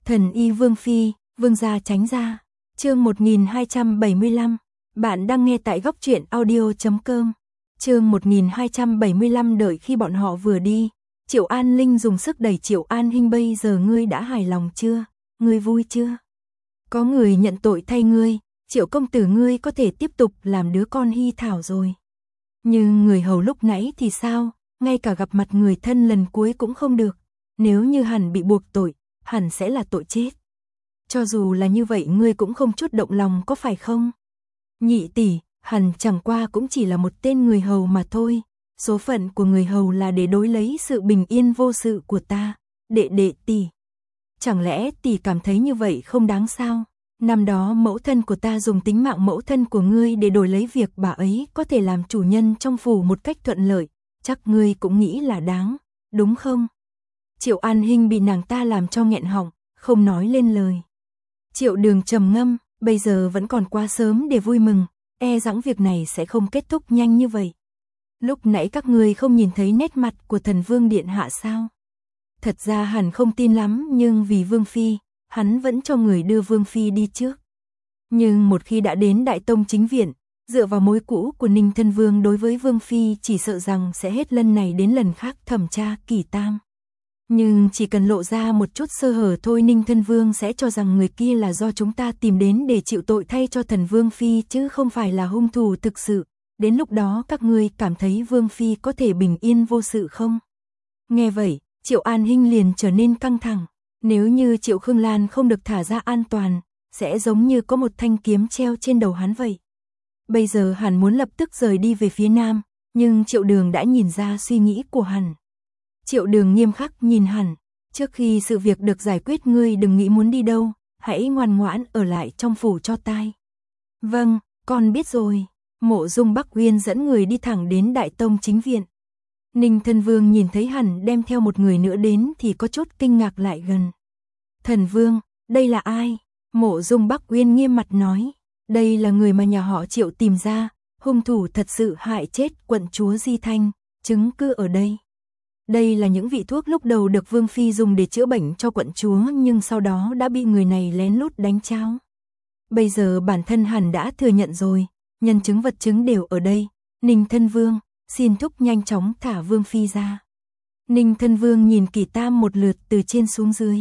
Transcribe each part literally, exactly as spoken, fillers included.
Thần y Vương Phi, Vương gia tránh ra. Chương một nghìn hai trăm bảy mươi lăm. Bạn đang nghe tại góc truyện audio chấm com. Chương một nghìn hai trăm bảy mươi lăm. Đợi khi bọn họ vừa đi, Triệu An Linh dùng sức đẩy Triệu An Hinh. Bây giờ ngươi đã hài lòng chưa? Ngươi vui chưa? Có người nhận tội thay ngươi, Triệu công tử ngươi có thể tiếp tục làm đứa con hi thảo rồi. Nhưng người hầu lúc nãy thì sao? Ngay cả gặp mặt người thân lần cuối cũng không được. Nếu như hẳn bị buộc tội, hẳn sẽ là tội chết. Cho dù là như vậy ngươi cũng không chút động lòng có phải không? Nhị tỷ, hẳn chẳng qua cũng chỉ là một tên người hầu mà thôi. Số phận của người hầu là để đối lấy sự bình yên vô sự của ta. Đệ đệ tỷ. Chẳng lẽ tỷ cảm thấy như vậy không đáng sao? Năm đó mẫu thân của ta dùng tính mạng mẫu thân của ngươi để đổi lấy việc bà ấy có thể làm chủ nhân trong phủ một cách thuận lợi. Chắc ngươi cũng nghĩ là đáng, đúng không? Triệu An Hinh bị nàng ta làm cho nghẹn họng, không nói lên lời. Triệu Đường trầm ngâm, bây giờ vẫn còn quá sớm để vui mừng, e rằng việc này sẽ không kết thúc nhanh như vậy. Lúc nãy các ngươi không nhìn thấy nét mặt của thần vương điện hạ sao? Thật ra hẳn không tin lắm, nhưng vì Vương Phi, hắn vẫn cho người đưa Vương Phi đi trước. Nhưng một khi đã đến Đại Tông chính viện, dựa vào mối cũ của Ninh Thân Vương đối với Vương Phi, chỉ sợ rằng sẽ hết lần này đến lần khác thẩm tra Kỳ Tam. Nhưng chỉ cần lộ ra một chút sơ hở thôi, Ninh Thân Vương sẽ cho rằng người kia là do chúng ta tìm đến để chịu tội thay cho thần Vương Phi, chứ không phải là hung thủ thực sự. Đến lúc đó các ngươi cảm thấy Vương Phi có thể bình yên vô sự không? Nghe vậy, Triệu An Hinh liền trở nên căng thẳng. Nếu như Triệu Khương Lan không được thả ra an toàn, sẽ giống như có một thanh kiếm treo trên đầu hắn vậy. Bây giờ hắn muốn lập tức rời đi về phía nam, nhưng Triệu Đường đã nhìn ra suy nghĩ của hắn. Triệu Đường nghiêm khắc nhìn hắn, trước khi sự việc được giải quyết ngươi đừng nghĩ muốn đi đâu, hãy ngoan ngoãn ở lại trong phủ cho tai. Vâng, con biết rồi. Mộ Dung Bắc Uyên dẫn người đi thẳng đến Đại Tông chính viện. Ninh Thân Vương nhìn thấy hắn đem theo một người nữa đến thì có chút kinh ngạc lại gần. Thần Vương, đây là ai? Mộ Dung Bắc Uyên nghiêm mặt nói, đây là người mà nhà họ Triệu tìm ra, hung thủ thật sự hại chết quận chúa Di Thanh, chứng cứ ở đây. Đây là những vị thuốc lúc đầu được Vương Phi dùng để chữa bệnh cho quận chúa, nhưng sau đó đã bị người này lén lút đánh cháo. Bây giờ bản thân hắn đã thừa nhận rồi, nhân chứng vật chứng đều ở đây. Ninh Thân Vương, xin thúc nhanh chóng thả Vương Phi ra. Ninh Thân Vương nhìn Kỳ Tam một lượt từ trên xuống dưới.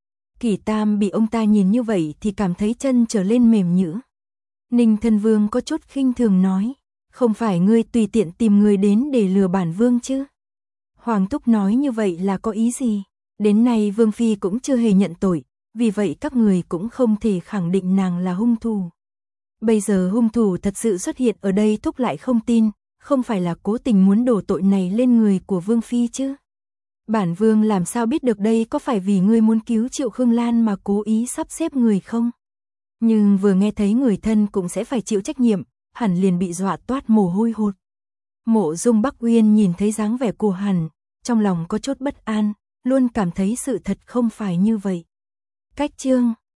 Kỳ Tam bị ông ta nhìn như vậy thì cảm thấy chân trở lên mềm nhũn. Ninh Thân Vương có chút khinh thường nói, không phải ngươi tùy tiện tìm người đến để lừa bản Vương chứ? Hoàng thúc nói như vậy là có ý gì? Đến nay Vương Phi cũng chưa hề nhận tội, vì vậy các người cũng không thể khẳng định nàng là hung thủ. Bây giờ hung thủ thật sự xuất hiện ở đây, thúc lại không tin, không phải là cố tình muốn đổ tội này lên người của Vương Phi chứ? Bản Vương làm sao biết được đây có phải vì ngươi muốn cứu Triệu Khương Lan mà cố ý sắp xếp người không? Nhưng vừa nghe thấy người thân cũng sẽ phải chịu trách nhiệm, hẳn liền bị dọa toát mồ hôi hột. Mộ Dung Bắc Uyên nhìn thấy dáng vẻ của hắn, trong lòng có chút bất an, luôn cảm thấy sự thật không phải như vậy. Cách chương